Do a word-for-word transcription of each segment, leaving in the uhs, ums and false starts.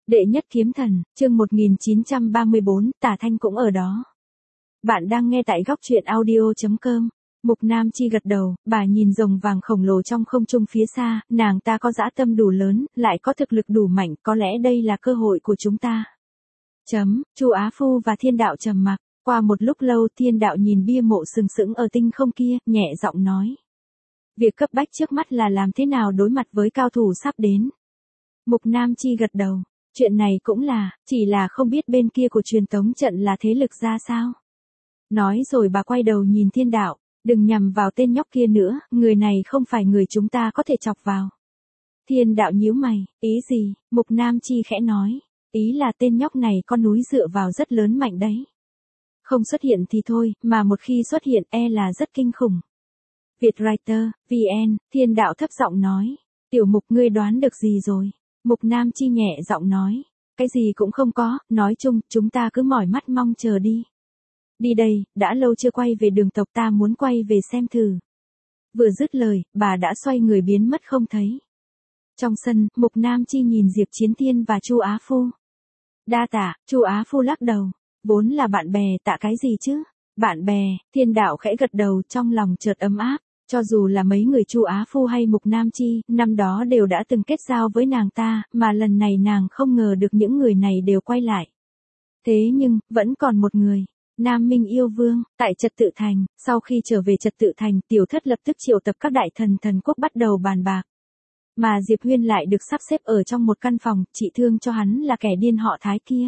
Đệ nhất kiếm thần, chương một nghìn chín trăm ba mươi bốn, Tả Thanh cũng ở đó. Bạn đang nghe tại góc truyện audio chấm com. Mục Nam Chi gật đầu, bà nhìn rồng vàng khổng lồ trong không trung phía xa, nàng ta có dã tâm đủ lớn, lại có thực lực đủ mạnh, có lẽ đây là cơ hội của chúng ta. Chấm, Chu Á Phu và Thiên Đạo trầm mặc, qua một lúc lâu Thiên Đạo nhìn bia mộ sừng sững ở tinh không kia, nhẹ giọng nói. Việc cấp bách trước mắt là làm thế nào đối mặt với cao thủ sắp đến. Mục Nam Chi gật đầu. Chuyện này cũng là, chỉ là không biết bên kia của truyền tống trận là thế lực ra sao. Nói rồi bà quay đầu nhìn Thiên Đạo, đừng nhằm vào tên nhóc kia nữa, người này không phải người chúng ta có thể chọc vào. Thiên Đạo nhíu mày, ý gì? Mục Nam Chi khẽ nói, ý là tên nhóc này con núi dựa vào rất lớn mạnh đấy. Không xuất hiện thì thôi, mà một khi xuất hiện e là rất kinh khủng. Vietwriter, vê en, Thiên Đạo thấp giọng nói, tiểu mục ngươi đoán được gì rồi? Mục Nam Chi nhẹ giọng nói, cái gì cũng không có, nói chung, chúng ta cứ mỏi mắt mong chờ đi. Đi đây, đã lâu chưa quay về đường tộc ta muốn quay về xem thử. Vừa dứt lời, bà đã xoay người biến mất không thấy. Trong sân, Mục Nam Chi nhìn Diệp Chiến Thiên và Chu Á Phu. Đa tạ, Chu Á Phu lắc đầu, vốn là bạn bè tạ cái gì chứ? Bạn bè, Thiên Đạo khẽ gật đầu trong lòng chợt ấm áp. Cho dù là mấy người Chu Á Phu hay Mục Nam Chi, năm đó đều đã từng kết giao với nàng ta, mà lần này nàng không ngờ được những người này đều quay lại. Thế nhưng, vẫn còn một người, Nam Minh Yêu Vương, tại Trật Tự Thành, sau khi trở về Trật Tự Thành, Tiểu Thất lập tức triệu tập các đại thần thần quốc bắt đầu bàn bạc. Mà Diệp Huyên lại được sắp xếp ở trong một căn phòng, trị thương cho hắn là kẻ điên họ Thái kia.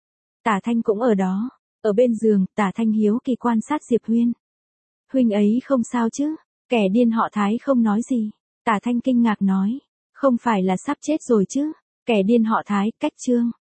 Tả Thanh cũng ở đó, ở bên giường, Tả Thanh hiếu kỳ quan sát Diệp Huyên. Huynh ấy không sao chứ? Kẻ điên họ Thái không nói gì. Tả Thanh kinh ngạc nói. Không phải là sắp chết rồi chứ. Kẻ điên họ Thái, cách chương.